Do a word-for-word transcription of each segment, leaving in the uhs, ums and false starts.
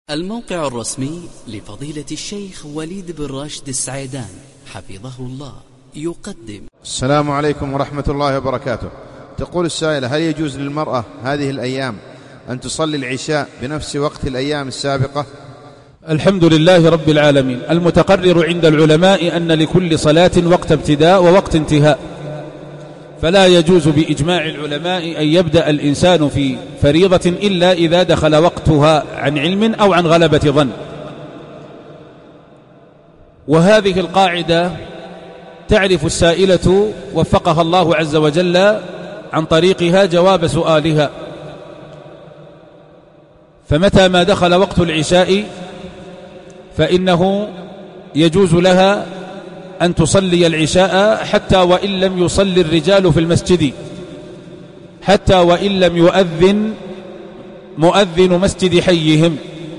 الموقع الرسمي لفضيلة الشيخ وليد بن راشد السعيدان حفظه الله يقدم. السلام عليكم ورحمة الله وبركاته. تقول السائلة: هل يجوز للمرأة هذه الأيام أن تصلي العشاء بنفس وقت الأيام السابقة؟ الحمد لله رب العالمين. المتقرر عند العلماء أن لكل صلاة وقت ابتداء ووقت انتهاء، فلا يجوز بإجماع العلماء أن يبدأ الإنسان في فريضة إلا إذا دخل وقتها عن علم أو عن غلبة ظن. وهذه القاعدة تعرف السائلة وفقها الله عز وجل عن طريقها جواب سؤالها، فمتى ما دخل وقت العشاء فإنه يجوز لها أن تصلي العشاء حتى وإن لم يصلي الرجال في المسجد، حتى وإن لم يؤذن مؤذن مسجد حيهم.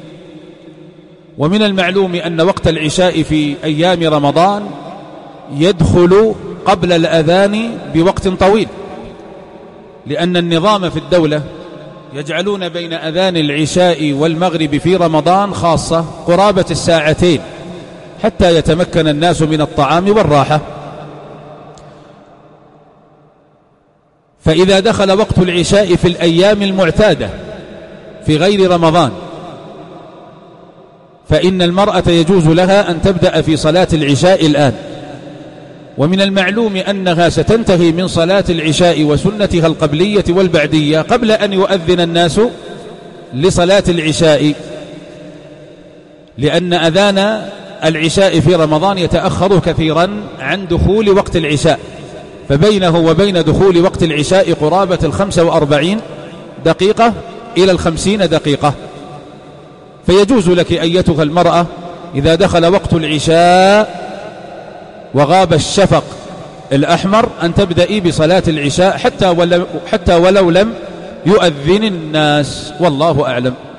ومن المعلوم أن وقت العشاء في أيام رمضان يدخل قبل الأذان بوقت طويل، لأن النظام في الدولة يجعلون بين أذان العشاء والمغرب في رمضان خاصة قرابة الساعتين حتى يتمكن الناس من الطعام والراحة. فإذا دخل وقت العشاء في الأيام المعتادة في غير رمضان فإن المرأة يجوز لها أن تبدأ في صلاة العشاء الآن. ومن المعلوم أنها ستنتهي من صلاة العشاء وسنتها القبلية والبعدية قبل أن يؤذن الناس لصلاة العشاء، لأن أذان العشاء في رمضان يتأخر كثيرا عن دخول وقت العشاء، فبينه وبين دخول وقت العشاء قرابة الخمسة وأربعين دقيقة إلى الخمسين دقيقة. فيجوز لك أيتها المرأة إذا دخل وقت العشاء وغاب الشفق الأحمر أن تبدأي بصلاة العشاء حتى ولو, حتى ولو لم يؤذن الناس، والله أعلم.